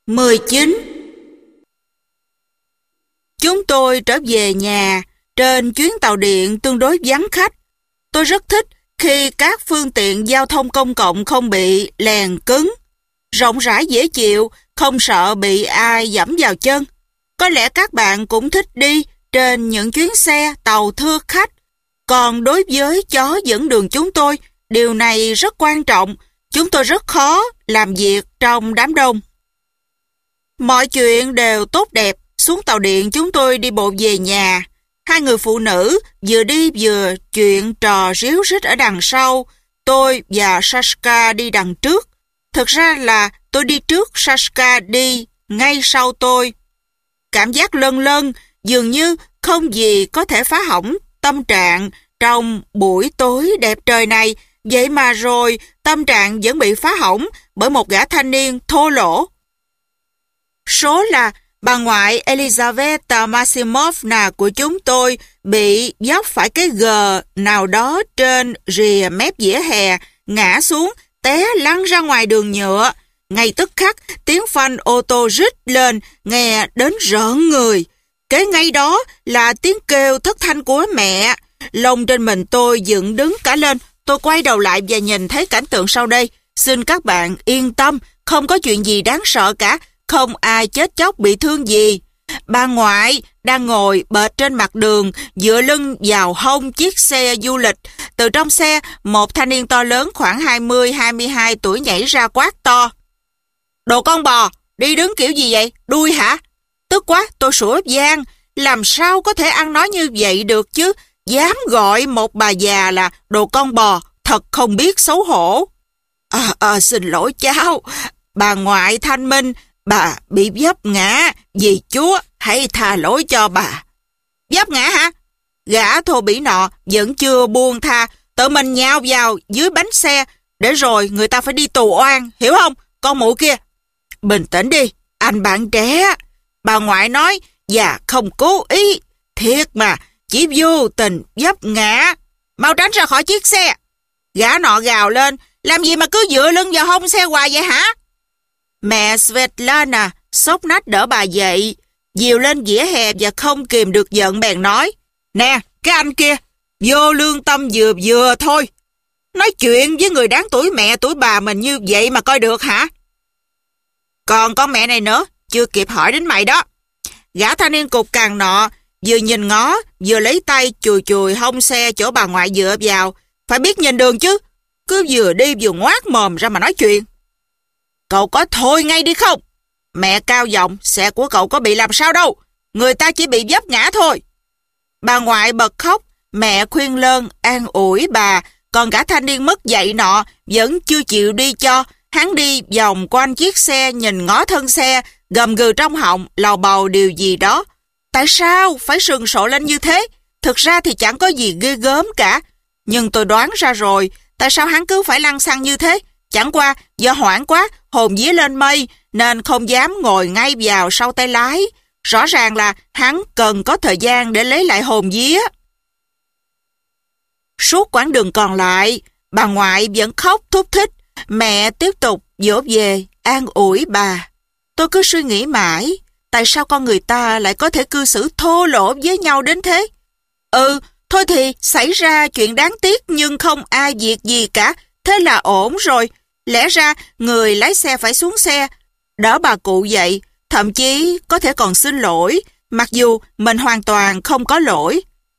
19. Chúng tôi trở về nhà trên chuyến tàu điện tương đối vắng khách. Tôi rất thích khi các phương tiện giao thông công cộng không bị lèn cứng, rộng rãi dễ chịu, không sợ bị ai giẫm vào chân. Có lẽ các bạn cũng thích đi trên những chuyến xe tàu thưa khách. Còn đối với chó dẫn đường chúng tôi, điều này rất quan trọng. Chúng tôi rất khó làm việc trong đám đông. Mọi chuyện đều tốt đẹp. Xuống tàu điện chúng tôi đi bộ về nhà. Hai người phụ nữ vừa đi vừa chuyện trò ríu rít ở đằng sau. Tôi và Sashka đi đằng trước. Thực ra là tôi đi trước, Sashka đi ngay sau tôi. Cảm giác lân lân, dường như không gì có thể phá hỏng tâm trạng trong buổi tối đẹp trời này. Vậy mà rồi tâm trạng vẫn bị phá hỏng bởi một gã thanh niên thô lỗ. Số là bà ngoại Elizaveta Maximovna của chúng tôi bị dốc phải cái gờ nào đó trên rìa mép vỉa hè, ngã xuống, té lăn ra ngoài đường nhựa. Ngay tức khắc, tiếng phanh ô tô rít lên, nghe đến rợn người. Kế ngay đó là tiếng kêu thất thanh của mẹ. Lông trên mình tôi dựng đứng cả lên. Tôi quay đầu lại và nhìn thấy cảnh tượng sau đây. Xin các bạn yên tâm, không có chuyện gì đáng sợ cả. Không ai chết chóc bị thương gì. Bà ngoại đang ngồi bệt trên mặt đường, dựa lưng vào hông chiếc xe du lịch. Từ trong xe, một thanh niên to lớn khoảng 20-22 tuổi nhảy ra quát to. Đồ con bò, đi đứng kiểu gì vậy? Đuôi hả? Tức quá, tôi sủa van. Làm sao có thể ăn nói như vậy được chứ? Dám gọi một bà già là đồ con bò, thật không biết xấu hổ. Xin lỗi cháu, bà ngoại thanh minh, bà bị vấp ngã, vì Chúa hãy tha lỗi cho bà. Vấp ngã hả? Gã thô bỉ nọ vẫn chưa buông tha, tự mình nhào vào dưới bánh xe, để rồi người ta phải đi tù oan, hiểu không? Con mụ kia. Bình tĩnh đi, anh bạn trẻ. Bà ngoại nói, và không cố ý. Thiệt mà, chỉ vô tình vấp ngã. Mau tránh ra khỏi chiếc xe. Gã nọ gào lên, làm gì mà cứ dựa lưng vào hông xe hoài vậy hả? Mẹ Svetlana sốc nách đỡ bà dậy, dìu lên vỉa hè và không kìm được giận bèn nói. Nè, cái anh kia, vô lương tâm vừa thôi. Nói chuyện với người đáng tuổi mẹ tuổi bà mình như vậy mà coi được hả? Còn con mẹ này nữa, chưa kịp hỏi đến mày đó. Gã thanh niên cục cằn nọ vừa nhìn ngó, vừa lấy tay chùi chùi hông xe chỗ bà ngoại dựa vào. Phải biết nhìn đường chứ, cứ vừa đi vừa ngoác mồm ra mà nói chuyện. Cậu có thôi ngay đi không? Mẹ cao giọng, xe của cậu có bị làm sao đâu, người ta chỉ bị vấp ngã thôi. Bà ngoại bật khóc, mẹ khuyên lơn an ủi bà, còn gã thanh niên mất dạy nọ vẫn chưa chịu đi cho. Hắn đi vòng quanh chiếc xe, nhìn ngó thân xe, gầm gừ trong họng, lầu bầu điều gì đó. Tại sao phải sừng sộ lên như thế? Thực ra thì chẳng có gì ghê gớm cả. Nhưng tôi đoán ra rồi, tại sao hắn cứ phải lăn xăng như thế? Chẳng qua do hoảng quá, hồn vía lên mây, nên không dám ngồi ngay vào sau tay lái. Rõ ràng là hắn cần có thời gian để lấy lại hồn vía. Suốt quãng đường còn lại, bà ngoại vẫn khóc thúc thích. Mẹ tiếp tục dỗ về, an ủi bà. Tôi cứ suy nghĩ mãi, tại sao con người ta lại có thể cư xử thô lỗ với nhau đến thế? Thôi thì xảy ra chuyện đáng tiếc nhưng không ai việc gì cả, thế là ổn rồi. Lẽ ra người lái xe phải xuống xe, đỡ bà cụ dậy, thậm chí có thể còn xin lỗi, mặc dù mình hoàn toàn không có lỗi.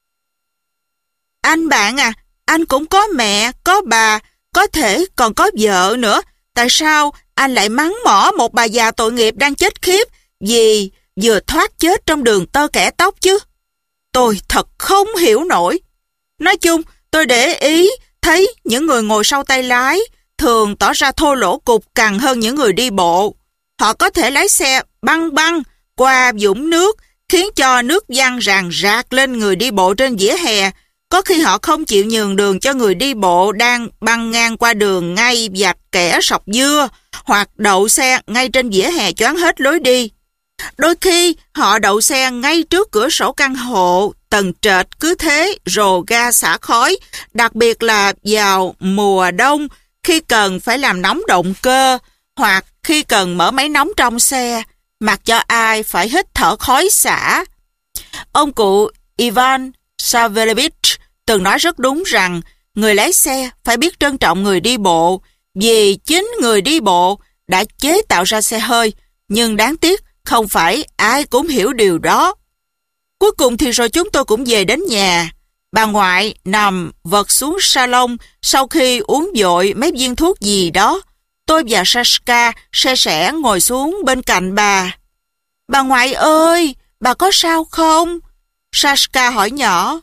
Anh bạn à, anh cũng có mẹ, có bà, có thể còn có vợ nữa. Tại sao anh lại mắng mỏ một bà già tội nghiệp đang chết khiếp vì vừa thoát chết trong đường tơ kẻ tóc chứ? Tôi thật không hiểu nổi. Nói chung, tôi để ý thấy những người ngồi sau tay lái thường tỏ ra thô lỗ cục cằn hơn những người đi bộ. Họ có thể lái xe băng băng qua vũng nước, khiến cho nước văng ràn rạc lên người đi bộ trên vỉa hè. Có khi họ không chịu nhường đường cho người đi bộ đang băng ngang qua đường ngay vạch kẻ sọc dưa, hoặc đậu xe ngay trên vỉa hè choán hết lối đi. Đôi khi họ đậu xe ngay trước cửa sổ căn hộ, tầng trệt cứ thế rồ ga xả khói, đặc biệt là vào mùa đông khi cần phải làm nóng động cơ, hoặc khi cần mở máy nóng trong xe, mặc cho ai phải hít thở khói xả. Ông cụ Ivan Savelevich từng nói rất đúng rằng người lái xe phải biết trân trọng người đi bộ, vì chính người đi bộ đã chế tạo ra xe hơi, nhưng đáng tiếc không phải ai cũng hiểu điều đó. Cuối cùng thì rồi chúng tôi cũng về đến nhà. Bà ngoại nằm vật xuống salon sau khi uống vội mấy viên thuốc gì đó. Tôi và Sashka se sẻ ngồi xuống bên cạnh bà. Bà ngoại ơi, bà có sao không? Sashka hỏi nhỏ.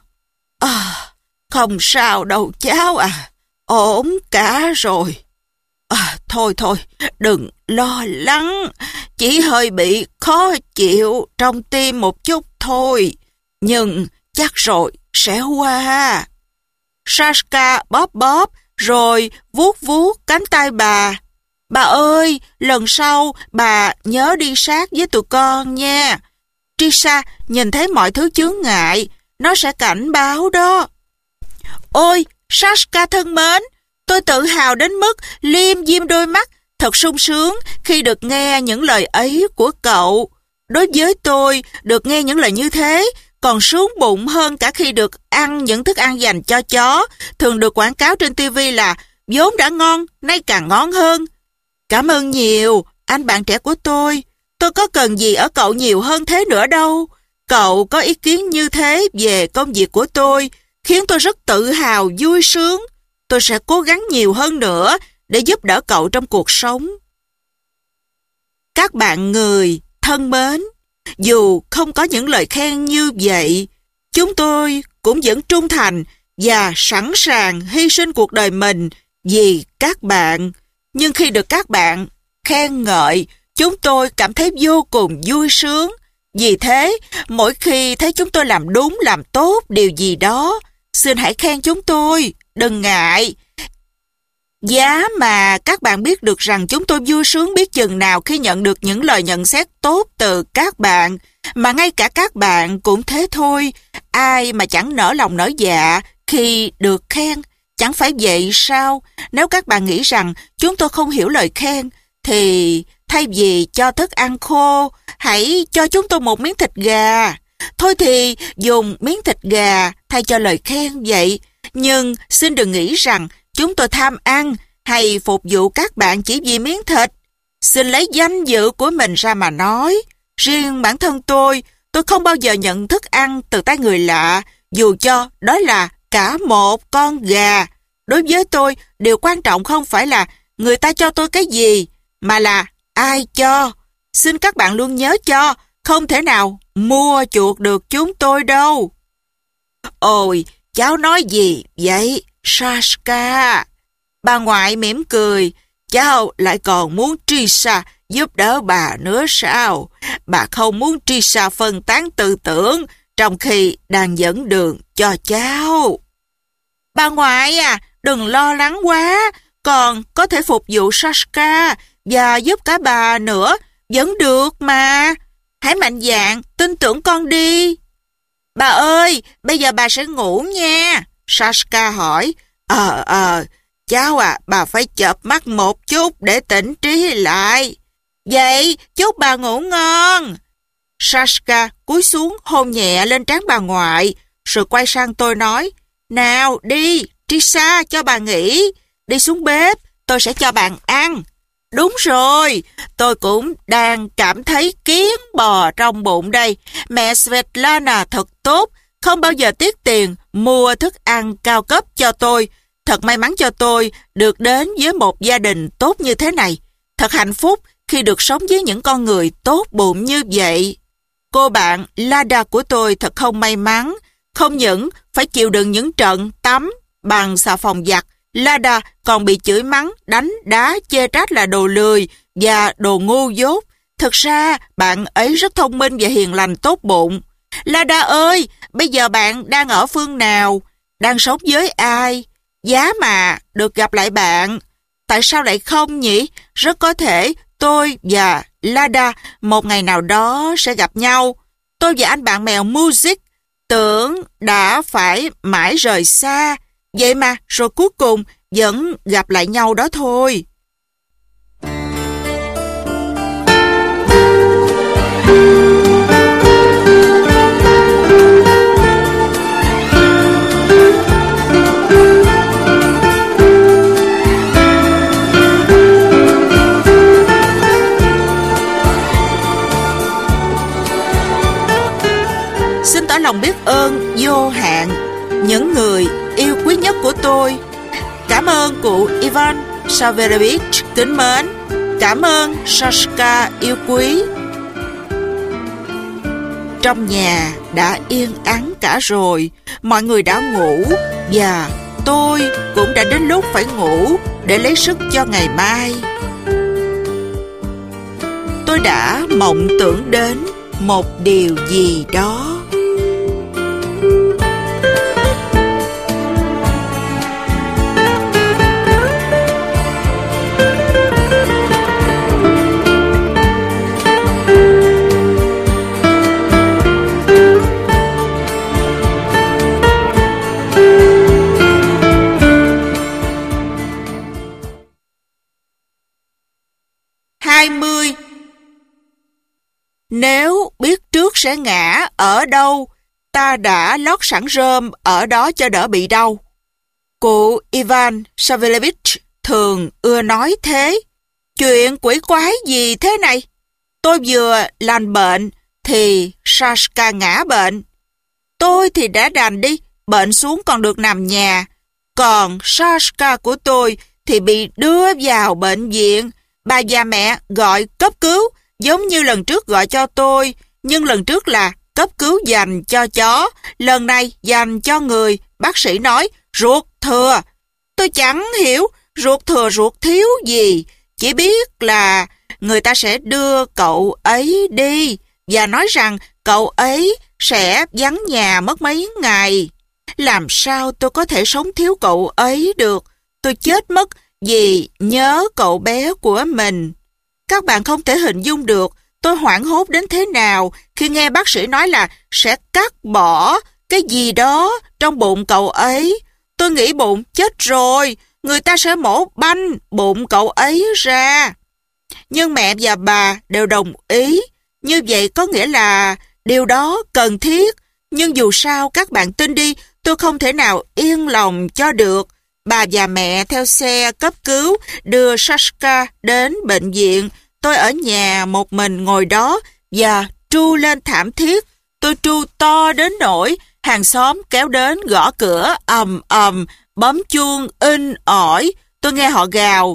Không sao đâu cháu à, ổn cả rồi. Thôi, đừng lo lắng, chỉ hơi bị khó chịu trong tim một chút thôi, nhưng chắc rồi sẽ qua. Sashka bóp rồi vuốt cánh tay bà. Bà ơi, lần sau bà nhớ đi sát với tụi con nha. Trisa nhìn thấy mọi thứ chướng ngại, nó sẽ cảnh báo đó. Ôi, Sashka thân mến, tôi tự hào đến mức liêm diêm đôi mắt, thật sung sướng khi được nghe những lời ấy của cậu. Đối với tôi, được nghe những lời như thế còn sướng bụng hơn cả khi được ăn những thức ăn dành cho chó, thường được quảng cáo trên TV là vốn đã ngon, nay càng ngon hơn. Cảm ơn nhiều, anh bạn trẻ của tôi có cần gì ở cậu nhiều hơn thế nữa đâu. Cậu có ý kiến như thế về công việc của tôi, khiến tôi rất tự hào, vui sướng. Tôi sẽ cố gắng nhiều hơn nữa để giúp đỡ cậu trong cuộc sống. Các bạn người thân mến, dù không có những lời khen như vậy, chúng tôi cũng vẫn trung thành và sẵn sàng hy sinh cuộc đời mình vì các bạn. Nhưng khi được các bạn khen ngợi, chúng tôi cảm thấy vô cùng vui sướng. Vì thế, mỗi khi thấy chúng tôi làm đúng, làm tốt điều gì đó, xin hãy khen chúng tôi, đừng ngại. Giá mà các bạn biết được rằng chúng tôi vui sướng biết chừng nào khi nhận được những lời nhận xét tốt từ các bạn, mà ngay cả các bạn cũng thế thôi. Ai mà chẳng nở lòng nở dạ khi được khen, chẳng phải vậy sao? Nếu các bạn nghĩ rằng chúng tôi không hiểu lời khen, thì thay vì cho thức ăn khô, hãy cho chúng tôi một miếng thịt gà. Thôi thì dùng miếng thịt gà thay cho lời khen vậy. Nhưng xin đừng nghĩ rằng chúng tôi tham ăn hay phục vụ các bạn chỉ vì miếng thịt. Xin lấy danh dự của mình ra mà nói. Riêng bản thân tôi không bao giờ nhận thức ăn từ tay người lạ, dù cho đó là cả một con gà. Đối với tôi, điều quan trọng không phải là người ta cho tôi cái gì, mà là ai cho. Xin các bạn luôn nhớ cho, không thể nào mua chuộc được chúng tôi đâu. Ôi, cháu nói gì vậy, Sashka? Bà ngoại mỉm cười. Cháu lại còn muốn Trisa giúp đỡ bà nữa sao? Bà không muốn Trisa phân tán tư tưởng trong khi đang dẫn đường cho cháu. Bà ngoại à, đừng lo lắng quá. Còn có thể phục vụ Sashka và giúp cả bà nữa, vẫn được mà. Hãy mạnh dạn, tin tưởng con đi. Bà ơi, bây giờ bà sẽ ngủ nha. Sashka hỏi. Cháu à, bà phải chợp mắt một chút để tỉnh trí lại. Vậy, chúc bà ngủ ngon. Sashka cúi xuống hôn nhẹ lên trán bà ngoại, rồi quay sang tôi nói, nào đi, Trisa, cho bà nghỉ. Đi xuống bếp, tôi sẽ cho bạn ăn. Đúng rồi, tôi cũng đang cảm thấy kiến bò trong bụng đây. Mẹ Svetlana thật tốt, không bao giờ tiếc tiền mua thức ăn cao cấp cho tôi. Thật may mắn cho tôi được đến với một gia đình tốt như thế này. Thật hạnh phúc khi được sống với những con người tốt bụng như vậy. Cô bạn Lada của tôi thật không may mắn. Không những phải chịu đựng những trận tắm bằng xà phòng giặt, Lada còn bị chửi mắng, đánh đá, chê trách là đồ lười và đồ ngu dốt. Thực ra bạn ấy rất thông minh và hiền lành tốt bụng. Lada ơi, bây giờ bạn đang ở phương nào? Đang sống với ai? Giá mà được gặp lại bạn. Tại sao lại không nhỉ? Rất có thể tôi và Lada một ngày nào đó sẽ gặp nhau. Tôi và anh bạn mèo Music tưởng đã phải mãi rời xa. Vậy mà rồi cuối cùng vẫn gặp lại nhau đó thôi. lòng biết ơn vô hạn những người yêu quý nhất của tôi. Cảm ơn cụ Ivan Savelovich kính mến. Cảm ơn Sashka yêu quý. Trong nhà đã yên ắng cả rồi, mọi người đã ngủ và tôi cũng đã đến lúc phải ngủ để lấy sức cho ngày mai. Tôi đã mộng tưởng đến một điều gì đó. Nếu biết trước sẽ ngã ở đâu, ta đã lót sẵn rơm ở đó cho đỡ bị đau. Cụ Ivan Savelovich thường ưa nói thế. Chuyện quỷ quái gì thế này? Tôi vừa lành bệnh thì Sashka ngã bệnh. Tôi thì đã đành đi, bệnh xuống còn được nằm nhà. Còn Sashka của tôi thì bị đưa vào bệnh viện. Bà và mẹ gọi cấp cứu, giống như lần trước gọi cho tôi, nhưng lần trước là cấp cứu dành cho chó, lần này dành cho người. Bác sĩ nói ruột thừa. Tôi chẳng hiểu ruột thừa ruột thiếu gì, chỉ biết là người ta sẽ đưa cậu ấy đi và nói rằng cậu ấy sẽ vắng nhà mất mấy ngày. Làm sao tôi có thể sống thiếu cậu ấy được? Tôi chết mất vì nhớ cậu bé của mình. Các bạn không thể hình dung được tôi hoảng hốt đến thế nào khi nghe bác sĩ nói là sẽ cắt bỏ cái gì đó trong bụng cậu ấy. Tôi nghĩ bụng chết rồi, người ta sẽ mổ banh bụng cậu ấy ra. Nhưng mẹ và bà đều đồng ý. Như vậy có nghĩa là điều đó cần thiết. Nhưng dù sao các bạn tin đi, tôi không thể nào yên lòng cho được. Bà và mẹ theo xe cấp cứu đưa Sashka đến bệnh viện. Tôi ở nhà một mình ngồi đó và tru lên thảm thiết. Tôi tru to đến nỗi hàng xóm kéo đến gõ cửa ầm ầm, bấm chuông in ỏi. Tôi nghe họ gào: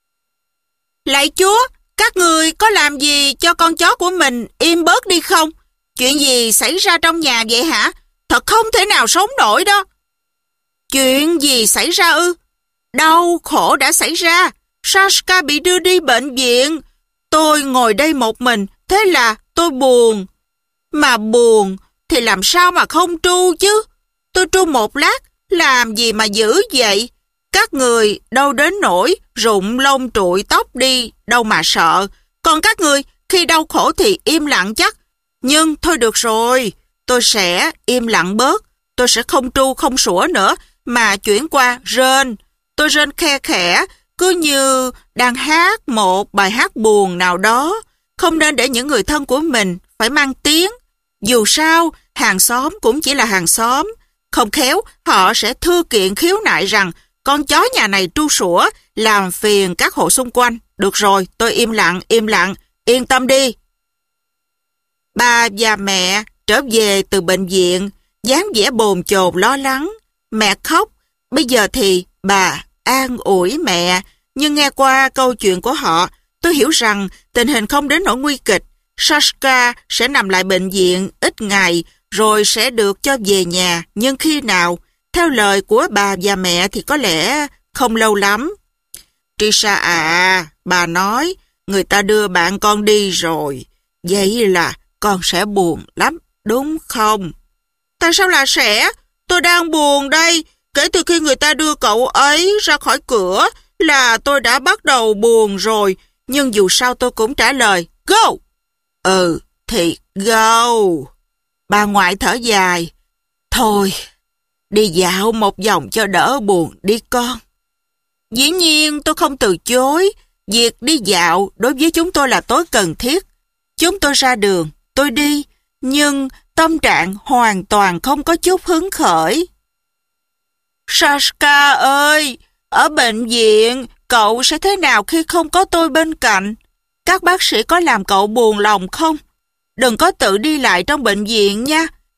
"Lạy Chúa, các người có làm gì cho con chó của mình im bớt đi không? Chuyện gì xảy ra trong nhà vậy hả? Thật không thể nào sống nổi đó." Chuyện gì xảy ra ư? Đau khổ đã xảy ra. Sashka bị đưa đi bệnh viện. Tôi ngồi đây một mình, thế là tôi buồn. Mà buồn thì làm sao mà không tru chứ? Tôi tru một lát, làm gì mà dữ vậy? Các người đâu đến nỗi rụng lông trụi tóc đi, đâu mà sợ. Còn các người khi đau khổ thì im lặng chắc. Nhưng thôi được rồi, tôi sẽ im lặng bớt. Tôi sẽ không tru không sủa nữa, mà chuyển qua rên. Tôi rên khe khẽ, cứ như đang hát một bài hát buồn nào đó. Không nên để những người thân của mình phải mang tiếng. Dù sao, hàng xóm cũng chỉ là hàng xóm. Không khéo, họ sẽ thư kiện khiếu nại rằng con chó nhà này tru sủa, làm phiền các hộ xung quanh. Được rồi, tôi im lặng, yên tâm đi. Bà và mẹ trở về từ bệnh viện, dáng vẻ bồn chồn lo lắng. Mẹ khóc, bây giờ thì bà an ủi mẹ. Nhưng nghe qua câu chuyện của họ, tôi hiểu rằng tình hình không đến nỗi nguy kịch. Sashka sẽ nằm lại bệnh viện ít ngày, rồi sẽ được cho về nhà. Nhưng khi nào? Theo lời của bà và mẹ thì có lẽ không lâu lắm. Trisha à, bà nói, người ta đưa bạn con đi rồi. Vậy là con sẽ buồn lắm, đúng không? Tại sao là sẽ? Tôi đang buồn đây. Kể từ khi người ta đưa cậu ấy ra khỏi cửa là tôi đã bắt đầu buồn rồi. Nhưng dù sao tôi cũng trả lời, go! Ừ, thì go. Bà ngoại thở dài. Thôi, đi dạo một vòng cho đỡ buồn đi con. Dĩ nhiên tôi không từ chối. Việc đi dạo đối với chúng tôi là tối cần thiết. Chúng tôi ra đường, tôi đi, nhưng tâm trạng hoàn toàn không có chút hứng khởi. Sashka ơi, ở bệnh viện, cậu sẽ thế nào khi không có tôi bên cạnh? Các bác sĩ có làm cậu buồn lòng không? Đừng có tự đi lại trong bệnh viện nha.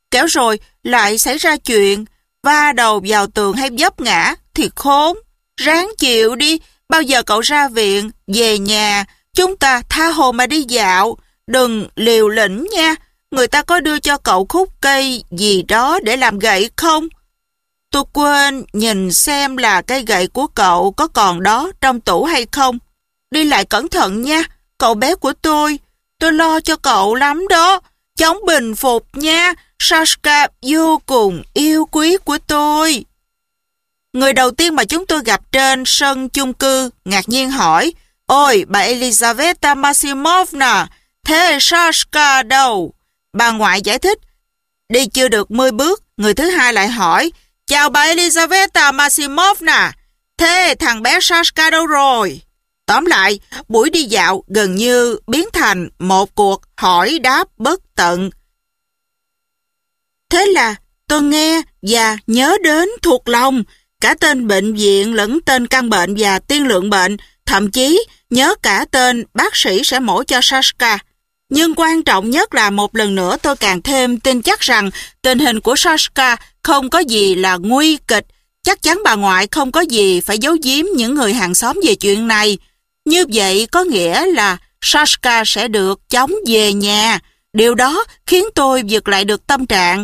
Kéo rồi lại xảy ra chuyện, va đầu vào tường hay vấp ngã thì khốn. Ráng chịu đi, bao giờ cậu ra viện, về nhà, chúng ta tha hồ mà đi dạo, đừng liều lĩnh nha. Người ta có đưa cho cậu khúc cây gì đó để làm gậy không? Tôi quên nhìn xem là cây gậy của cậu có còn đó trong tủ hay không. Đi lại cẩn thận nha, cậu bé của tôi lo cho cậu lắm đó. Chóng bình phục nha, Sashka vô cùng yêu quý của tôi. Người đầu tiên mà chúng tôi gặp trên sân chung cư ngạc nhiên hỏi, ôi, bà Elizaveta Maximovna, thế Sashka đâu? Bà ngoại giải thích, đi chưa được 10 bước, người thứ hai lại hỏi, chào bà Elizaveta Maximovna, thế thằng bé Sashka đâu rồi? Tóm lại, buổi đi dạo gần như biến thành một cuộc hỏi đáp bất tận. Thế là tôi nghe và nhớ đến thuộc lòng cả tên bệnh viện lẫn tên căn bệnh và tiên lượng bệnh, thậm chí nhớ cả tên bác sĩ sẽ mổ cho Sashka. Nhưng quan trọng nhất là một lần nữa tôi càng thêm tin chắc rằng tình hình của Sashka không có gì là nguy kịch. Chắc chắn bà ngoại không có gì phải giấu giếm những người hàng xóm về chuyện này. Như vậy có nghĩa là Sashka sẽ được chóng về nhà. Điều đó khiến tôi giật lại được tâm trạng.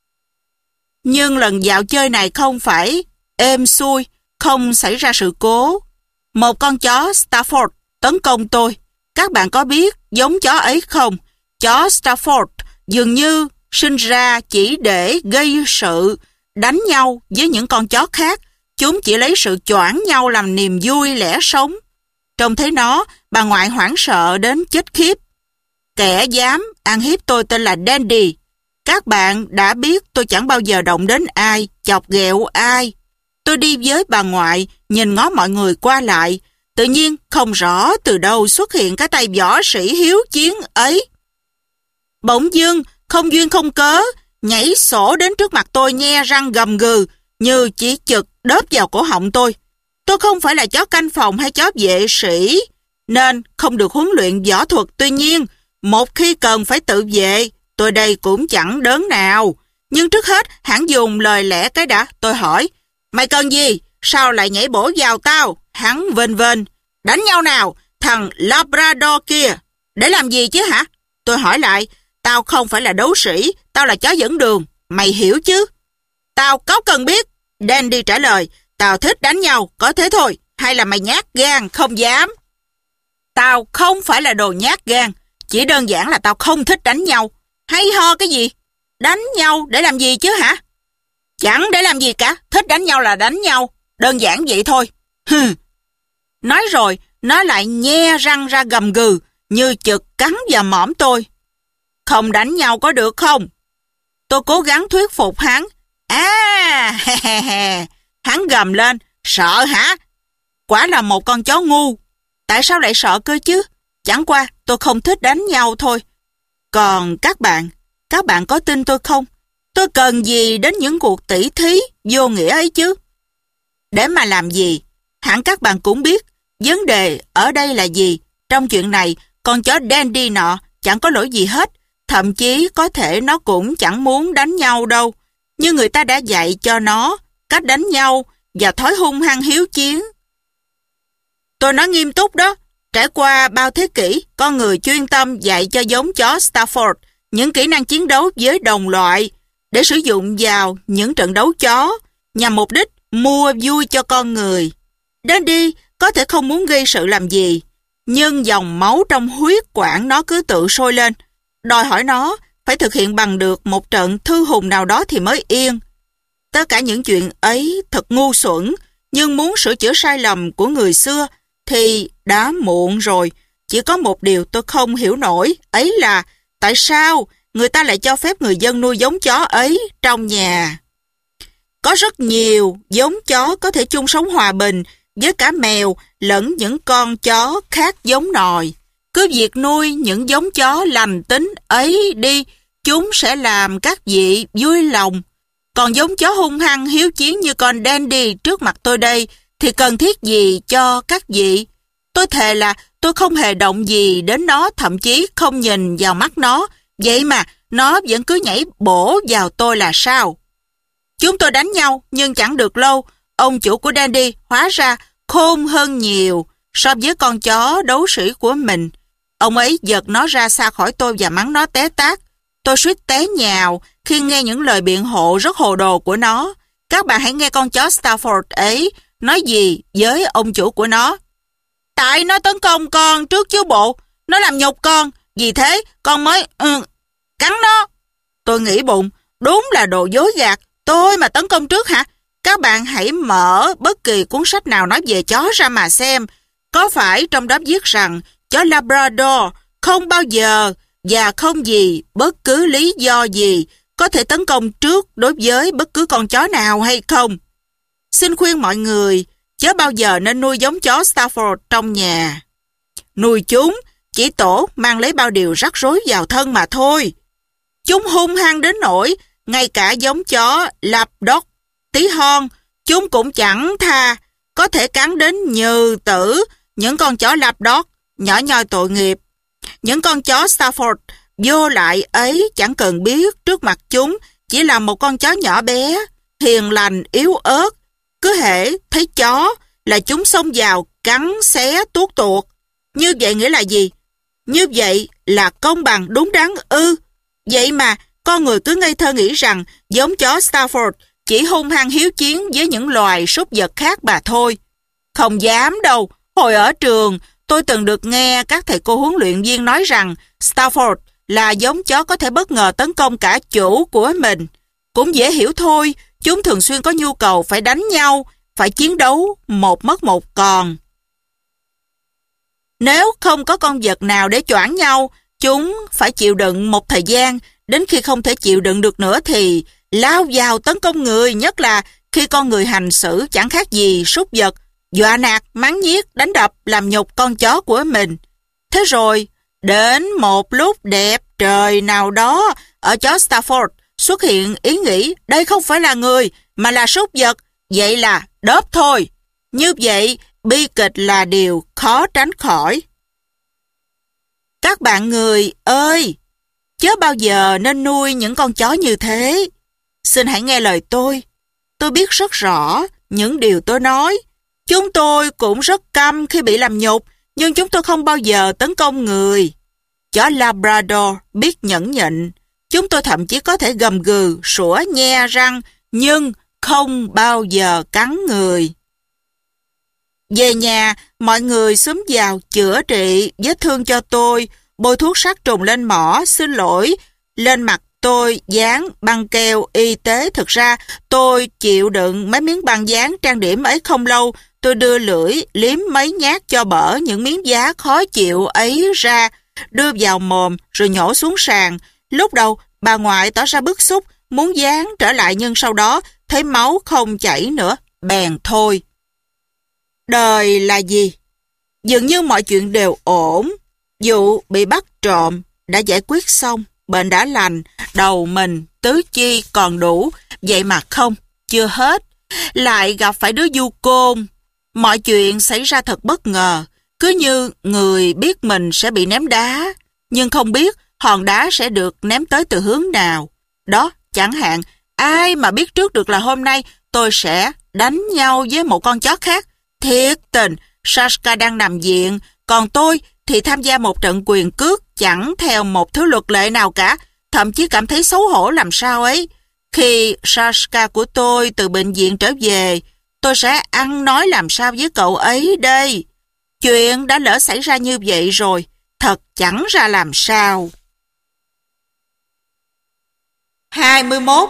Nhưng lần dạo chơi này không phải êm xuôi, không xảy ra sự cố. Một con chó Stafford tấn công tôi. Các bạn có biết giống chó ấy không? Chó Stafford dường như sinh ra chỉ để gây sự, đánh nhau với những con chó khác. Chúng chỉ lấy sự choảng nhau làm niềm vui lẽ sống. Trông thấy nó, bà ngoại hoảng sợ đến chết khiếp. Kẻ dám ăn hiếp tôi tên là Dandy. Các bạn đã biết tôi chẳng bao giờ động đến ai, chọc ghẹo ai. Tôi đi với bà ngoại, nhìn ngó mọi người qua lại. Tự nhiên không rõ từ đâu xuất hiện cái tay võ sĩ hiếu chiến ấy. Bỗng dưng, không duyên không cớ, nhảy sổ đến trước mặt tôi nhe răng gầm gừ, như chỉ chực đớp vào cổ họng tôi. Tôi không phải là chó canh phòng hay chó vệ sĩ, nên không được huấn luyện võ thuật. Tuy nhiên, một khi cần phải tự vệ, tôi đây cũng chẳng đớn nào. Nhưng trước hết, hãng dùng lời lẽ cái đã. Tôi hỏi, mày cần gì? Sao lại nhảy bổ vào tao? Hắn vênh vênh, đánh nhau nào, thằng Labrador kia. Để làm gì chứ hả? Tôi hỏi lại, tao không phải là đấu sĩ, tao là chó dẫn đường. Mày hiểu chứ? Tao có cần biết. Dandy trả lời, tao thích đánh nhau, có thế thôi. Hay là mày nhát gan, không dám? Tao không phải là đồ nhát gan, chỉ đơn giản là tao không thích đánh nhau. Hay ho cái gì? Đánh nhau để làm gì chứ hả? Chẳng để làm gì cả, thích đánh nhau là đánh nhau. Đơn giản vậy thôi. Nói rồi, nó lại nhe răng ra gầm gừ, như chực cắn vào mõm tôi. Không đánh nhau có được không? Tôi cố gắng thuyết phục hắn. Hắn gầm lên, sợ hả? Quả là một con chó ngu. Tại sao lại sợ cơ chứ? Chẳng qua tôi không thích đánh nhau thôi. Còn các bạn có tin tôi không? Tôi cần gì đến những cuộc tỉ thí vô nghĩa ấy chứ? Để mà làm gì? Hẳn các bạn cũng biết vấn đề ở đây là gì. Trong chuyện này, con chó Dandy nọ chẳng có lỗi gì hết. Thậm chí có thể nó cũng chẳng muốn đánh nhau đâu. Nhưng người ta đã dạy cho nó cách đánh nhau và thói hung hăng hiếu chiến. Tôi nói nghiêm túc đó. Trải qua bao thế kỷ, con người chuyên tâm dạy cho giống chó Stafford những kỹ năng chiến đấu với đồng loại để sử dụng vào những trận đấu chó nhằm mục đích mua vui cho con người. Dandy có thể không muốn gây sự làm gì, nhưng dòng máu trong huyết quản nó cứ tự sôi lên, đòi hỏi nó phải thực hiện bằng được một trận thư hùng nào đó thì mới yên. Tất cả những chuyện ấy thật ngu xuẩn, nhưng muốn sửa chữa sai lầm của người xưa thì đã muộn rồi. Chỉ có một điều tôi không hiểu nổi, ấy là tại sao người ta lại cho phép người dân nuôi giống chó ấy trong nhà. Có rất nhiều giống chó có thể chung sống hòa bình với cả mèo lẫn những con chó khác giống nòi. Cứ việc nuôi những giống chó lành tính ấy đi, chúng sẽ làm các vị vui lòng. Còn giống chó hung hăng hiếu chiến như con Dandy trước mặt tôi đây thì cần thiết gì cho các vị? Tôi thề là tôi không hề động gì đến nó, thậm chí không nhìn vào mắt nó, Vậy mà nó vẫn cứ nhảy bổ vào tôi là sao? Chúng tôi đánh nhau nhưng chẳng được lâu. Ông chủ của Dandy hóa ra khôn hơn nhiều so với con chó đấu sĩ của mình. Ông ấy giật nó ra xa khỏi tôi và mắng nó té tát. Tôi suýt té nhào khi nghe những lời biện hộ rất hồ đồ của nó. Các bạn hãy nghe con chó Stafford ấy nói gì với ông chủ của nó. Tại nó tấn công con trước chứ bộ. Nó làm nhục con. Vì thế con mới cắn nó. Tôi nghĩ bụng, đúng là đồ dối gạt. Tôi mà tấn công trước hả? Các bạn hãy mở bất kỳ cuốn sách nào nói về chó ra mà xem. Có phải trong đó viết rằng chó Labrador không bao giờ và không vì bất cứ lý do gì có thể tấn công trước đối với bất cứ con chó nào hay không? Xin khuyên mọi người chớ bao giờ nên nuôi giống chó Stafford trong nhà. Nuôi chúng chỉ tổ mang lấy bao điều rắc rối vào thân mà thôi. Chúng hung hăng đến nỗi ngay cả giống chó Labrador tí hon chúng cũng chẳng tha, có thể cắn đến nhừ tử những con chó Labrador nhỏ nhoi tội nghiệp. Những con chó Stafford vô lại ấy chẳng cần biết trước mặt chúng chỉ là một con chó nhỏ bé, hiền lành, yếu ớt. Cứ hễ thấy chó là chúng xông vào cắn xé tuốt tuột. Như vậy nghĩa là gì? Như vậy là công bằng đúng đắn ư? Vậy mà con người cứ ngây thơ nghĩ rằng giống chó Stafford chỉ hung hăng hiếu chiến với những loài súc vật khác mà thôi. Không dám đâu. Hồi ở trường, tôi từng được nghe các thầy cô huấn luyện viên nói rằng Stafford là giống chó có thể bất ngờ tấn công cả chủ của mình. Cũng dễ hiểu thôi, chúng thường xuyên có nhu cầu phải đánh nhau, phải chiến đấu một mất một còn. Nếu không có con vật nào để choảng nhau, chúng phải chịu đựng một thời gian, đến khi không thể chịu đựng được nữa thì lao vào tấn công người, nhất là khi con người hành xử chẳng khác gì súc vật, dọa nạt, mắng nhiếc, đánh đập, làm nhục con chó của mình. Thế rồi, đến một lúc đẹp trời nào đó, ở chó Stafford xuất hiện ý nghĩ đây không phải là người, mà là súc vật, vậy là đớp thôi. Như vậy, bi kịch là điều khó tránh khỏi. Các bạn người ơi, chớ bao giờ nên nuôi những con chó như thế. Xin hãy nghe lời tôi. Tôi biết rất rõ những điều tôi nói. Chúng tôi cũng rất căm khi bị làm nhục, nhưng chúng tôi không bao giờ tấn công người. Chó Labrador biết nhẫn nhịn. Chúng tôi thậm chí có thể gầm gừ, sủa nhe răng, nhưng không bao giờ cắn người. Về nhà, mọi người xúm vào chữa trị vết thương cho tôi, bôi thuốc sát trùng lên mỏ, xin lỗi. Lên mặt tôi dán băng keo y tế. Thực ra tôi chịu đựng mấy miếng băng dán trang điểm ấy không lâu. Tôi đưa lưỡi liếm mấy nhát cho bở những miếng giá khó chịu ấy ra, đưa vào mồm rồi nhổ xuống sàn. Lúc đầu bà ngoại tỏ ra bức xúc, muốn dán trở lại, nhưng sau đó thấy máu không chảy nữa, bèn thôi. Đời là gì? Dường như mọi chuyện đều ổn. Vụ bị bắt trộm đã giải quyết xong, bệnh đã lành, đầu mình, tứ chi còn đủ. Vậy mà không, chưa hết. Lại gặp phải đứa du côn. Mọi chuyện xảy ra thật bất ngờ. Cứ như người biết mình sẽ bị ném đá, nhưng không biết hòn đá sẽ được ném tới từ hướng nào. Đó, chẳng hạn, ai mà biết trước được là hôm nay tôi sẽ đánh nhau với một con chó khác. Thiệt tình, Sashka đang nằm viện, còn tôi thì tham gia một trận quyền cước chẳng theo một thứ luật lệ nào cả, thậm chí cảm thấy xấu hổ làm sao ấy. Khi Sashka của tôi từ bệnh viện trở về, tôi sẽ ăn nói làm sao với cậu ấy đây? Chuyện đã lỡ xảy ra như vậy rồi, thật chẳng ra làm sao. 21.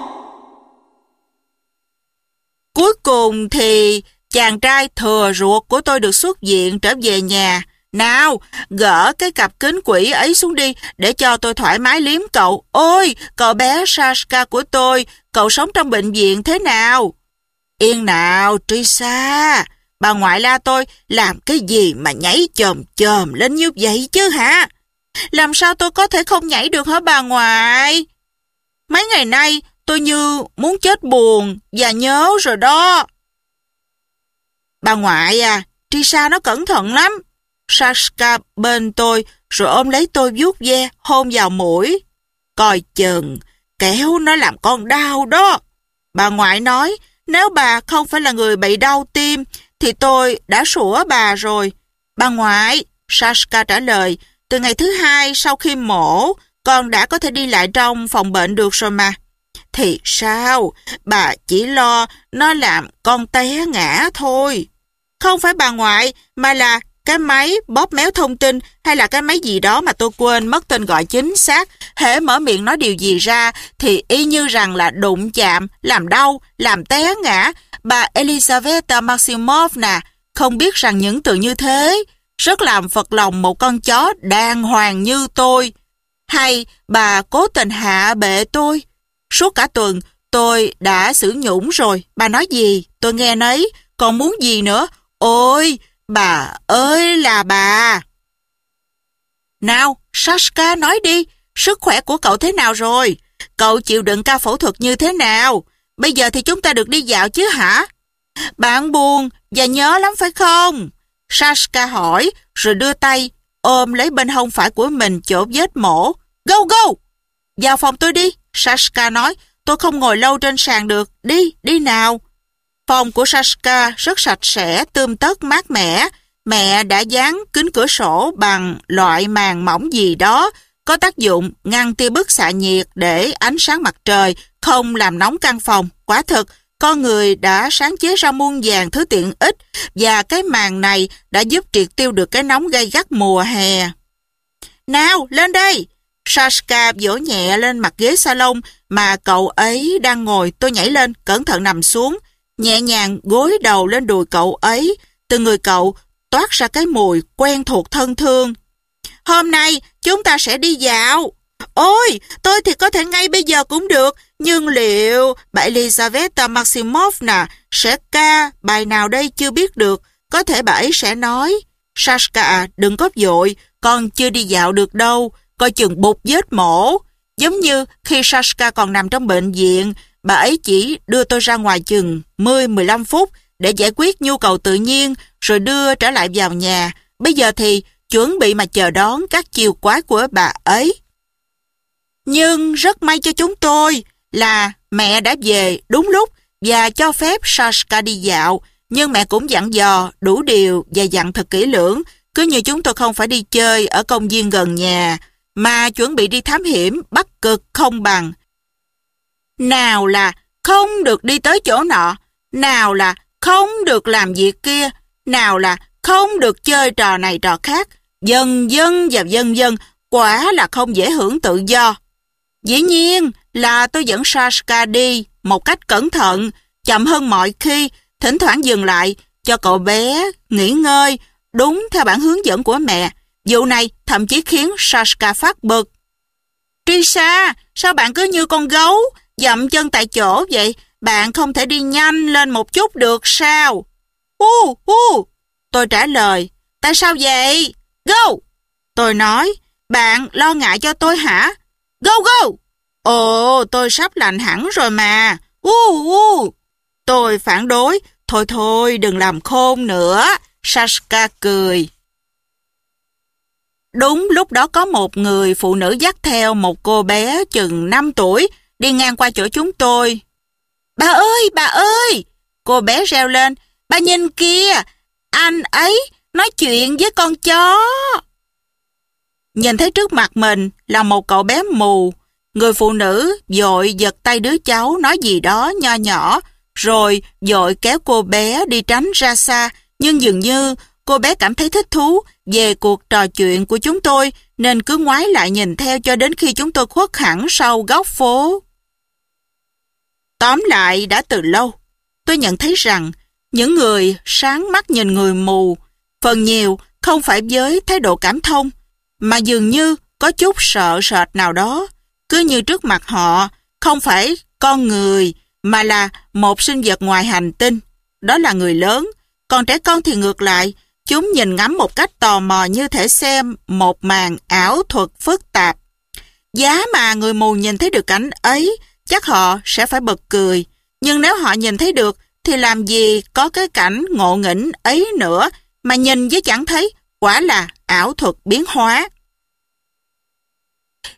Cuối cùng thì chàng trai thừa ruột của tôi được xuất viện trở về nhà. Nào, gỡ cái cặp kính quỷ ấy xuống đi để cho tôi thoải mái liếm cậu. Ôi, cậu bé Sashka của tôi, cậu sống trong bệnh viện thế nào? Yên nào, Trisa, bà ngoại la tôi làm cái gì mà nhảy chồm chồm lên như vậy chứ hả? Làm sao tôi có thể không nhảy được hả bà ngoại? Mấy ngày nay tôi như muốn chết buồn và nhớ rồi đó. Bà ngoại à, Trisa nó cẩn thận lắm. Sashka bên tôi rồi ôm lấy tôi vuốt ve, hôn vào mũi. Coi chừng, kéo nó làm con đau đó. Bà ngoại nói, nếu bà không phải là người bị đau tim, thì tôi đã sủa bà rồi. Bà ngoại, Sashka trả lời, từ ngày thứ 2 sau khi mổ, con đã có thể đi lại trong phòng bệnh được rồi mà. Thì sao? Bà chỉ lo nó làm con té ngã thôi. Không phải bà ngoại, mà là cái máy bóp méo thông tin hay là cái máy gì đó mà tôi quên mất tên gọi chính xác. Hễ mở miệng nói điều gì ra thì y như rằng là đụng chạm, làm đau, làm té ngã. Bà Elizaveta Maximovna không biết rằng những từ như thế rất làm phật lòng một con chó đàng hoàng như tôi. Hay bà cố tình hạ bệ tôi. Suốt cả tuần tôi đã xử nhũng rồi. Bà nói gì tôi nghe nấy. Còn muốn gì nữa? Ôi, bà ơi là bà. Nào, Sashka nói đi. Sức khỏe của cậu thế nào rồi? Cậu chịu đựng ca phẫu thuật như thế nào? Bây giờ thì chúng ta được đi dạo chứ hả? Bạn buồn và nhớ lắm phải không? Sashka hỏi rồi đưa tay ôm lấy bên hông phải của mình chỗ vết mổ. Go go! Vào phòng tôi đi, Sashka nói. Tôi không ngồi lâu trên sàn được. Đi, đi nào. Phòng của Sashka rất sạch sẽ, tươm tất mát mẻ. Mẹ đã dán kính cửa sổ bằng loại màng mỏng gì đó, có tác dụng ngăn tia bức xạ nhiệt để ánh sáng mặt trời không làm nóng căn phòng. Quả thực, con người đã sáng chế ra muôn vàn thứ tiện ích và cái màng này đã giúp triệt tiêu được cái nóng gay gắt mùa hè. Nào, lên đây! Sashka vỗ nhẹ lên mặt ghế salon mà cậu ấy đang ngồi. Tôi nhảy lên, cẩn thận nằm xuống, nhẹ nhàng gối đầu lên đùi cậu ấy. Từ người cậu toát ra cái mùi quen thuộc thân thương. Hôm nay chúng ta sẽ đi dạo. Ôi, tôi thì có thể ngay bây giờ cũng được, nhưng liệu bà Elizaveta Maximovna sẽ ca bài nào đây chưa biết được. Có thể bà ấy sẽ nói, Sashka đừng có vội, con chưa đi dạo được đâu, coi chừng bụt vết mổ. Giống như khi Sashka còn nằm trong bệnh viện, bà ấy chỉ đưa tôi ra ngoài chừng 10-15 phút để giải quyết nhu cầu tự nhiên rồi đưa trở lại vào nhà. Bây giờ thì chuẩn bị mà chờ đón các chiều quái của bà ấy. Nhưng rất may cho chúng tôi là mẹ đã về đúng lúc và cho phép Sashka đi dạo. Nhưng mẹ cũng dặn dò đủ điều và dặn thật kỹ lưỡng, cứ như chúng tôi không phải đi chơi ở công viên gần nhà, mà chuẩn bị đi thám hiểm Bắc Cực không bằng. Nào là không được đi tới chỗ nọ, nào là không được làm việc kia, nào là không được chơi trò này trò khác, dần dần và dần dần, quả là không dễ hưởng tự do. Dĩ nhiên là tôi dẫn Sashka đi một cách cẩn thận, chậm hơn mọi khi, thỉnh thoảng dừng lại cho cậu bé nghỉ ngơi, đúng theo bản hướng dẫn của mẹ. Vụ này thậm chí khiến Sashka phát bực. Trisa, sao bạn cứ như con gấu, dậm chân tại chỗ vậy? Bạn không thể đi nhanh lên một chút được sao? Tôi trả lời. Tại sao vậy? Go! Tôi nói. Bạn lo ngại cho tôi hả? Go go! Ồ, tôi sắp lành hẳn rồi mà. Tôi phản đối. Thôi, đừng làm khôn nữa. Sashka cười. Đúng lúc đó có một người phụ nữ dắt theo một cô bé chừng 5 tuổi đi ngang qua chỗ chúng tôi. Bà ơi! Cô bé reo lên. Bà nhìn kìa, anh ấy nói chuyện với con chó. Nhìn thấy trước mặt mình là một cậu bé mù. Người phụ nữ vội giật tay đứa cháu nói gì đó nho nhỏ, rồi vội kéo cô bé đi tránh ra xa. Nhưng dường như cô bé cảm thấy thích thú về cuộc trò chuyện của chúng tôi, nên cứ ngoái lại nhìn theo cho đến khi chúng tôi khuất hẳn sau góc phố. Tóm lại, đã từ lâu, tôi nhận thấy rằng những người sáng mắt nhìn người mù, phần nhiều không phải với thái độ cảm thông, mà dường như có chút sợ sệt nào đó, cứ như trước mặt họ không phải con người, mà là một sinh vật ngoài hành tinh. Đó là người lớn, còn trẻ con thì ngược lại, chúng nhìn ngắm một cách tò mò như thể xem một màn ảo thuật phức tạp. Giá mà người mù nhìn thấy được cảnh ấy, chắc họ sẽ phải bật cười. Nhưng nếu họ nhìn thấy được, thì làm gì có cái cảnh ngộ nghĩnh ấy nữa, mà nhìn với chẳng thấy, quả là ảo thuật biến hóa.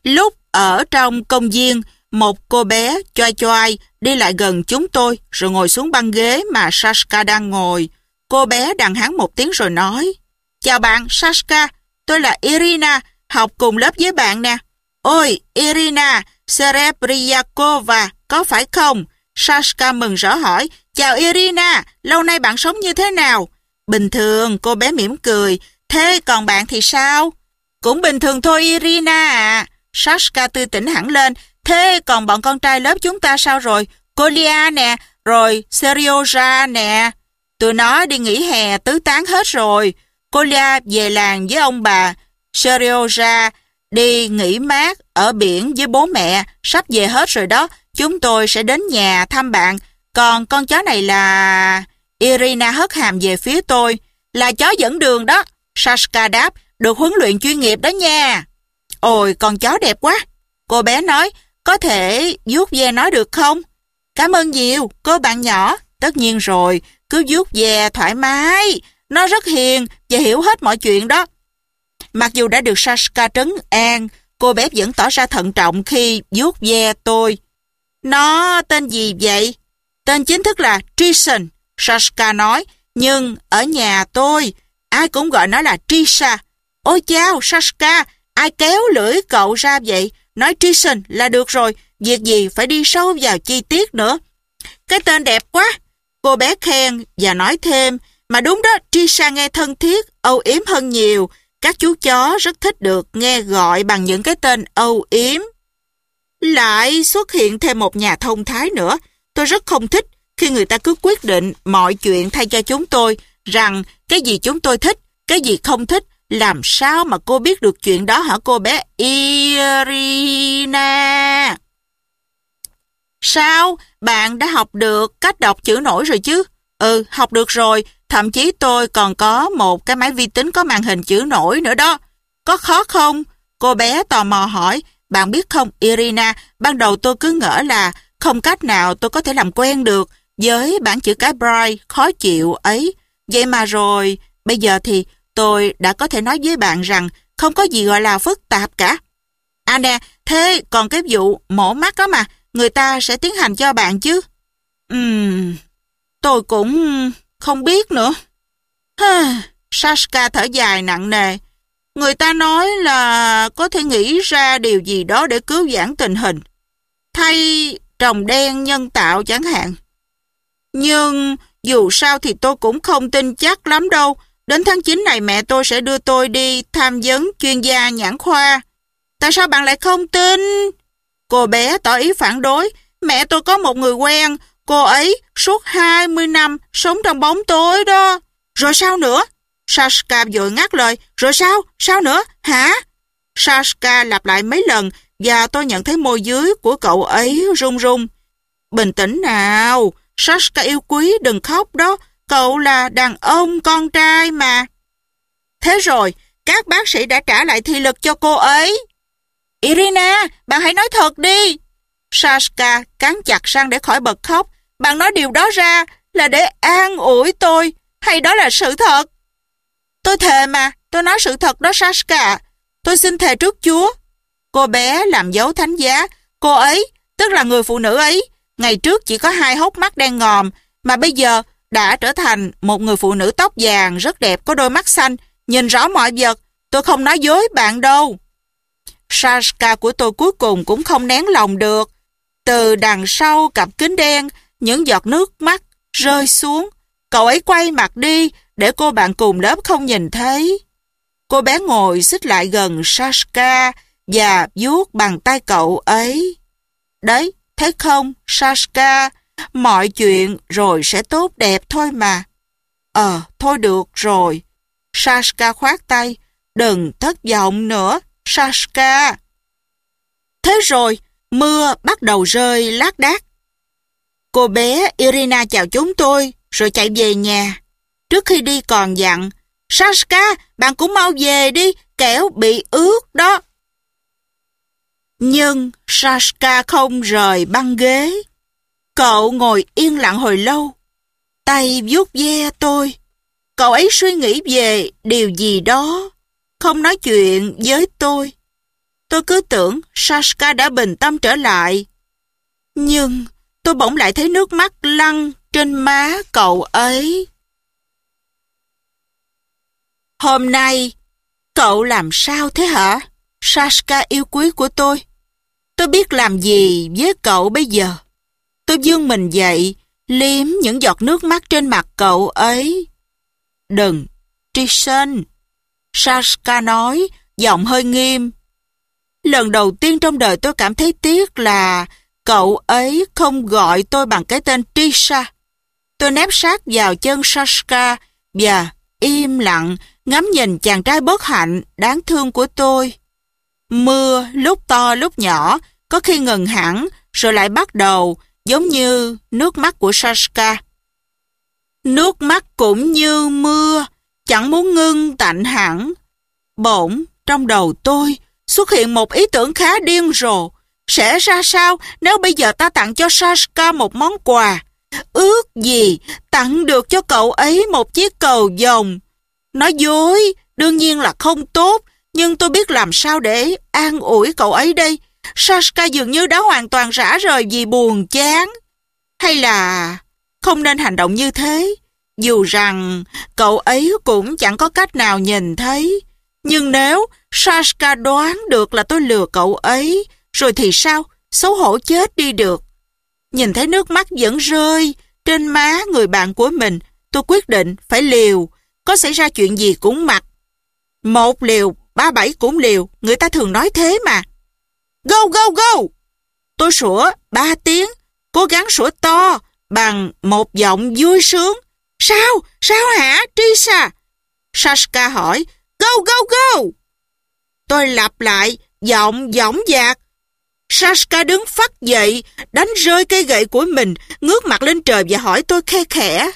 Lúc ở trong công viên, một cô bé choai choai đi lại gần chúng tôi rồi ngồi xuống băng ghế mà Sashka đang ngồi. Cô bé đằng hắng một tiếng rồi nói: "Chào bạn Sashka, tôi là Irina, học cùng lớp với bạn nè." "Ôi, Irina Serebriakova, có phải không?" Sashka mừng rỡ hỏi. "Chào Irina, lâu nay bạn sống như thế nào?" "Bình thường," cô bé mỉm cười. "Thế còn bạn thì sao?" "Cũng bình thường thôi Irina à." Sashka tươi tỉnh hẳn lên. "Thế còn bọn con trai lớp chúng ta sao rồi? Kolia nè, rồi Seryoja nè." "Tụi nó đi nghỉ hè tứ tán hết rồi. Kolia về làng với ông bà. Seryoja đi nghỉ mát ở biển với bố mẹ, sắp về hết rồi đó. Chúng tôi sẽ đến nhà thăm bạn. Còn con chó này là..." Irina hất hàm về phía tôi. "Là chó dẫn đường đó." Sashka đáp. "Được huấn luyện chuyên nghiệp đó nha." "Ôi, con chó đẹp quá." Cô bé nói. "Có thể vuốt ve nó được không?" "Cảm ơn nhiều, cô bạn nhỏ." "Tất nhiên rồi, cứ vuốt ve thoải mái. Nó rất hiền và hiểu hết mọi chuyện đó." Mặc dù đã được Sashka trấn an, cô bé vẫn tỏ ra thận trọng khi vuốt ve tôi. "Nó tên gì vậy?" "Tên chính thức là Trison," Sashka nói. "Nhưng ở nhà tôi, ai cũng gọi nó là Trisha." "Ôi chao, Sashka, ai kéo lưỡi cậu ra vậy? Nói Trison là được rồi, việc gì phải đi sâu vào chi tiết nữa." "Cái tên đẹp quá," cô bé khen và nói thêm. "Mà đúng đó, Trisha nghe thân thiết, âu yếm hơn nhiều. Các chú chó rất thích được nghe gọi bằng những cái tên âu yếm." Lại xuất hiện thêm một nhà thông thái nữa. Tôi rất không thích khi người ta cứ quyết định mọi chuyện thay cho chúng tôi, rằng cái gì chúng tôi thích, cái gì không thích. Làm sao mà cô biết được chuyện đó hả cô bé Irina? "Sao? Bạn đã học được cách đọc chữ nổi rồi chứ?" "Ừ, học được rồi. Thậm chí tôi còn có một cái máy vi tính có màn hình chữ nổi nữa đó." "Có khó không?" Cô bé tò mò hỏi. "Bạn biết không Irina, ban đầu tôi cứ ngỡ là không cách nào tôi có thể làm quen được với bảng chữ cái Braille khó chịu ấy. Vậy mà rồi, bây giờ thì tôi đã có thể nói với bạn rằng không có gì gọi là phức tạp cả." "À nè, thế còn cái vụ mổ mắt đó mà, người ta sẽ tiến hành cho bạn chứ?" Tôi cũng không biết nữa." Sashka thở dài nặng nề. "Người ta nói là có thể nghĩ ra điều gì đó để cứu vãn tình hình. Thay tròng đen nhân tạo chẳng hạn. Nhưng dù sao thì tôi cũng không tin chắc lắm đâu. Đến tháng 9 này mẹ tôi sẽ đưa tôi đi tham vấn chuyên gia nhãn khoa." "Tại sao bạn lại không tin?" Cô bé tỏ ý phản đối. "Mẹ tôi có một người quen, cô ấy suốt 20 năm sống trong bóng tối đó." "Rồi sao nữa?" Sashka vội ngắt lời. "Rồi sao? Sao nữa? Hả?" Sashka lặp lại mấy lần và tôi nhận thấy môi dưới của cậu ấy run run. "Bình tĩnh nào, Sashka yêu quý, đừng khóc đó. Cậu là đàn ông con trai mà." "Thế rồi, các bác sĩ đã trả lại thị lực cho cô ấy." "Irina, bạn hãy nói thật đi." Sashka cắn chặt răng để khỏi bật khóc. "Bạn nói điều đó ra là để an ủi tôi, hay đó là sự thật?" "Tôi thề mà, tôi nói sự thật đó Sashka. Tôi xin thề trước Chúa." Cô bé làm dấu thánh giá. Cô ấy, tức là người phụ nữ ấy, ngày trước chỉ có 2 hốc mắt đen ngòm, mà bây giờ đã trở thành một người phụ nữ tóc vàng rất đẹp, có đôi mắt xanh, nhìn rõ mọi vật. Tôi không nói dối bạn đâu." Sashka của tôi cuối cùng cũng không nén lòng được. Từ đằng sau cặp kính đen, những giọt nước mắt rơi xuống. Cậu ấy quay mặt đi để cô bạn cùng lớp không nhìn thấy. Cô bé ngồi xích lại gần Sashka và vuốt bàn tay cậu ấy. "Đấy, thấy không, Sashka, mọi chuyện rồi sẽ tốt đẹp thôi mà." Thôi được rồi." Sashka khoát tay. "Đừng thất vọng nữa, Sashka." Thế rồi, mưa bắt đầu rơi lác đác. Cô bé Irina chào chúng tôi, rồi chạy về nhà. Trước khi đi còn dặn, "Sashka, bạn cũng mau về đi, kẻo bị ướt đó." Nhưng Sashka không rời băng ghế. Cậu ngồi yên lặng hồi lâu, tay vuốt ve tôi. Cậu ấy suy nghĩ về điều gì đó, không nói chuyện với tôi. Tôi cứ tưởng Sashka đã bình tâm trở lại. Nhưng tôi bỗng lại thấy nước mắt lăn trên má cậu ấy. Hôm nay, cậu làm sao thế hả? Sashka yêu quý của tôi. Tôi biết làm gì với cậu bây giờ. Tôi vươn mình dậy, liếm những giọt nước mắt trên mặt cậu ấy. Đừng, Trison, Sashka nói, giọng hơi nghiêm. Lần đầu tiên trong đời tôi cảm thấy tiếc là cậu ấy không gọi tôi bằng cái tên Trisha. Tôi nép sát vào chân Sashka và im lặng ngắm nhìn chàng trai bất hạnh, đáng thương của tôi. Mưa lúc to lúc nhỏ, có khi ngừng hẳn rồi lại bắt đầu, giống như nước mắt của Sashka. Nước mắt cũng như mưa, chẳng muốn ngưng tạnh hẳn. Bỗng trong đầu tôi xuất hiện một ý tưởng khá điên rồ. Sẽ ra sao nếu bây giờ ta tặng cho Sashka một món quà? Ước gì tặng được cho cậu ấy một chiếc cầu vồng. Nói dối đương nhiên là không tốt, nhưng tôi biết làm sao để an ủi cậu ấy đây. Sashka dường như đã hoàn toàn rã rời vì buồn chán. Hay là không nên hành động như thế, dù rằng cậu ấy cũng chẳng có cách nào nhìn thấy. Nhưng nếu Sashka đoán được là tôi lừa cậu ấy, rồi thì sao? Xấu hổ chết đi được. Nhìn thấy nước mắt vẫn rơi trên má người bạn của mình, tôi quyết định phải liều. Có xảy ra chuyện gì cũng mặc. 1 liều, 37 cũng liều. Người ta thường nói thế mà. Go, go, go! Tôi sủa 3 tiếng, cố gắng sủa to bằng một giọng vui sướng. Sao? Sao hả, Trisha? Sashka hỏi. Go, go, go! Tôi lặp lại, giọng dõng dạc. Sashka đứng phắt dậy, đánh rơi cây gậy của mình, ngước mặt lên trời và hỏi tôi khe khẽ.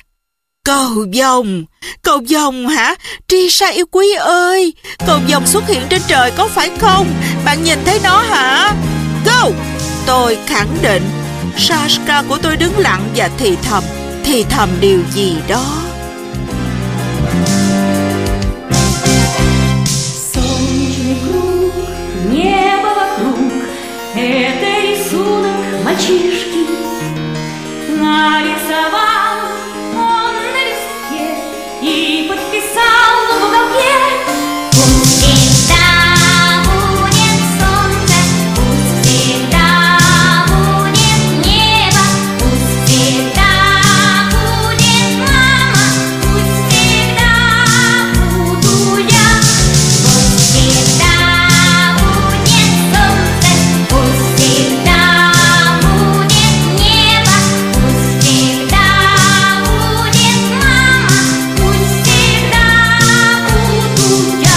Cầu vồng hả? Trisha yêu quý ơi, cầu vồng xuất hiện trên trời có phải không? Bạn nhìn thấy nó hả? Go! Tôi khẳng định. Sashka của tôi đứng lặng và thì thầm điều gì đó. Это рисунок мальчишки, нарисовал он на листке и подписал в уголке. Пусть всегда будет солнце, пусть всегда будет небо, пусть всегда будет мама, пусть всегда буду я. Пусть всегда будет солнце, пусть всегда будет небо, пусть всегда будет мама, пусть всегда буду я.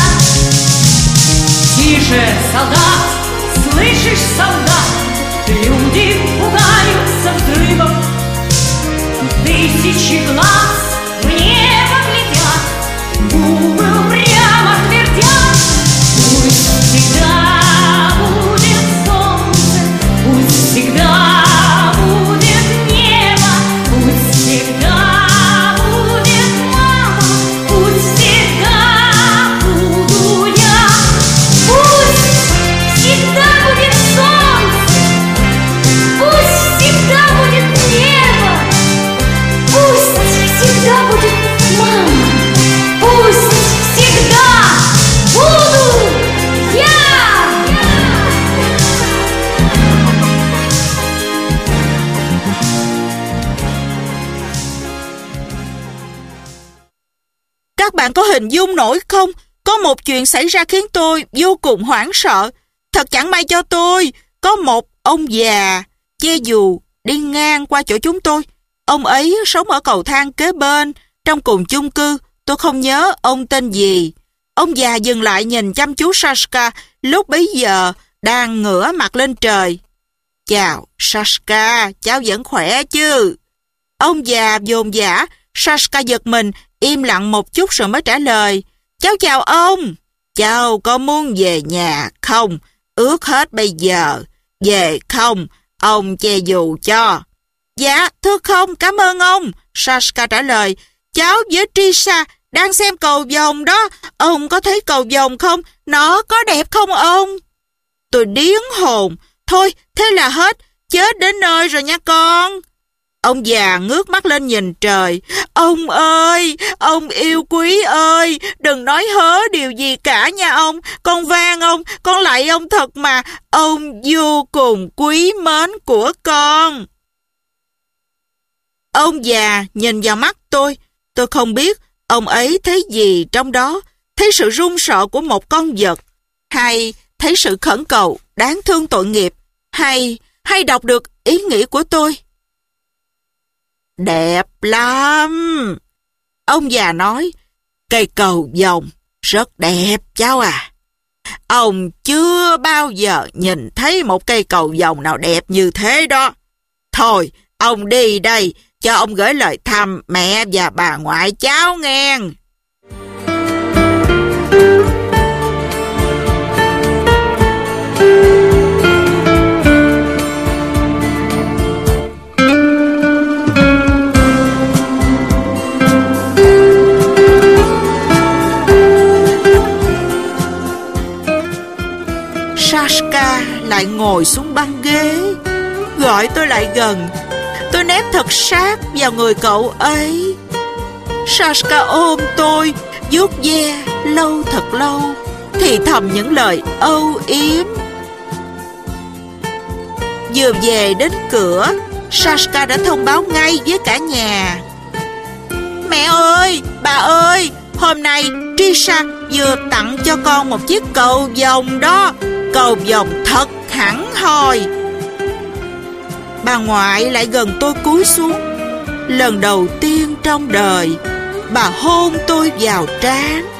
Тише, солдат, слышишь, солдат, люди пугаются взрывов. Тысячи глаз в небо глядят, губы упрямо твердят. Пусть всегда будет солнце, пусть всегда будет небо, пусть всегда будет мама, пусть всегда буду я. Пусть всегда будет солнце, пусть всегда будет небо, пусть всегда будет мама, пусть всегда буду я. Các bạn có hình dung nổi không? Có một chuyện xảy ra khiến tôi vô cùng hoảng sợ. Thật chẳng may cho tôi, có một ông già che dù đi ngang qua chỗ chúng tôi. Ông ấy sống ở cầu thang kế bên, trong cùng chung cư. Tôi không nhớ ông tên gì. Ông già dừng lại nhìn chăm chú Sashka lúc bấy giờ đang ngửa mặt lên trời. Chào, Sashka, cháu vẫn khỏe chứ? Ông già dồn dã. Sashka giật mình, im lặng một chút rồi mới trả lời. Cháu chào ông. Cháu có muốn về nhà không? Ướt hết bây giờ. Về không? Ông che dù cho. Dạ, thưa không, cảm ơn ông. Sashka trả lời. Cháu với Trisha đang xem cầu vồng đó. Ông có thấy cầu vồng không? Nó có đẹp không ông? Tôi điếng hồn. Thôi, thế là hết. Chết đến nơi rồi nha con. Ông già ngước mắt lên nhìn trời. Ông ơi, ông yêu quý ơi, đừng nói hớ điều gì cả nha ông. Con van ông, con lạy ông thật mà. Ông vô cùng quý mến của con. Ông già nhìn vào mắt tôi. Tôi không biết ông ấy thấy gì trong đó. Thấy sự run sợ của một con vật, hay thấy sự khẩn cầu đáng thương tội nghiệp, hay đọc được ý nghĩ của tôi. Đẹp lắm. Ông già nói, cây cầu vồng rất đẹp cháu à. Ông chưa bao giờ nhìn thấy một cây cầu vồng nào đẹp như thế đó. Thôi, ông đi đây, cho ông gửi lời thăm mẹ và bà ngoại cháu nghe. Saska lại ngồi xuống băng ghế, gọi tôi lại gần. Tôi nép thật sát vào người cậu ấy. Saska ôm tôi, vuốt ve lâu thật lâu, thì thầm những lời âu yếm. Vừa về đến cửa, Saska đã thông báo ngay với cả nhà. Mẹ ơi, bà ơi, hôm nay Trisha vừa tặng cho con một chiếc cầu vồng đó. Cầu vồng thật hẳn hoi. Bà ngoại lại gần tôi cúi xuống. Lần đầu tiên trong đời, bà hôn tôi vào trán.